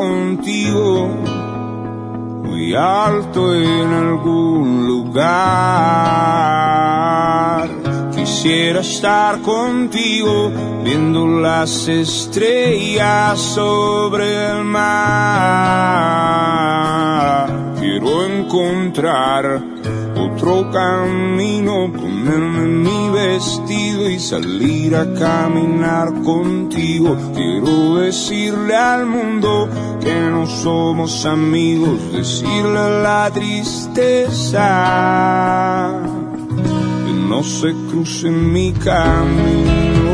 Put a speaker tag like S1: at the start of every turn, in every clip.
S1: contigo, muy alto en algún lugar. Quisiera estar contigo, viendo las estrellas sobre el mar. Quiero encontrar otro camino, ponerme mi vestido y salir a caminar contigo. Quiero decirle al mundo que no somos amigos, decirle a la tristeza que no se cruce en mi camino.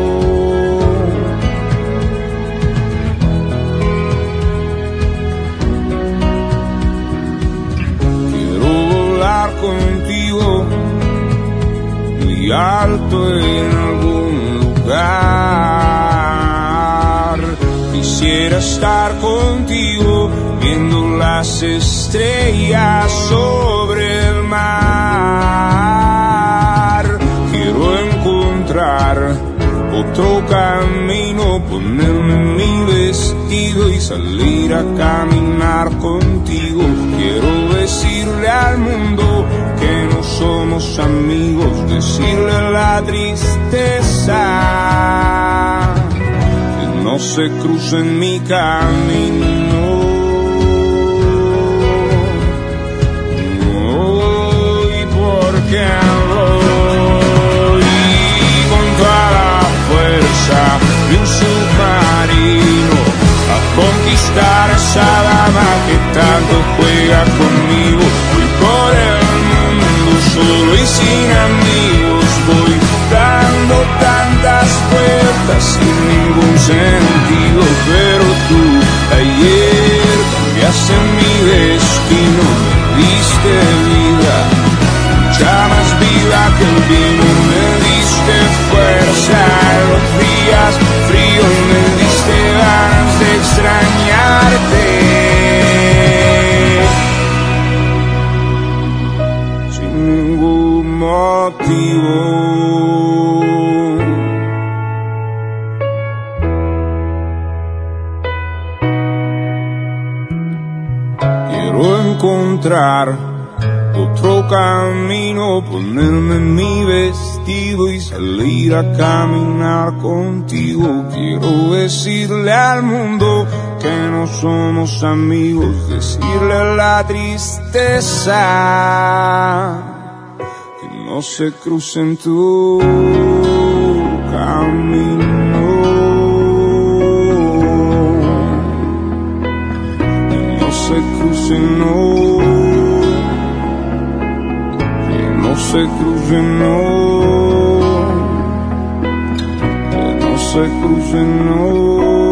S1: Contigo, muy alto en algún lugar. Quisiera estar contigo, viendo las estrellas sobre el mar. Quiero encontrar otro camino, ponerme mi vestido y salir a caminar contigo. Quiero decirle al mundo que no somos amigos, decirle a la tristeza que no se cruce en mi camino. Y porque voy con toda la fuerza de un submarino a conquistar esa dama que tanto juega conmigo. Voy por el mundo solo y sin amigos, voy dando tantas vueltas sin ningún sentido. Pero tú ayer cambiaste mi destino, me diste vida, mucha más vida que el vino. Me diste fuerza en los días fríos, me diste ganas de extrañarte. Sin ningún motivo. Quiero encontrar otro camino, ponerme mi vestido y salir a caminar contigo. Quiero decirle al mundo que no somos amigos, decirle a la tristeza que no se cruce en tu camino. Que no se cruce, no. Se cruce, no, que no se cruce, no.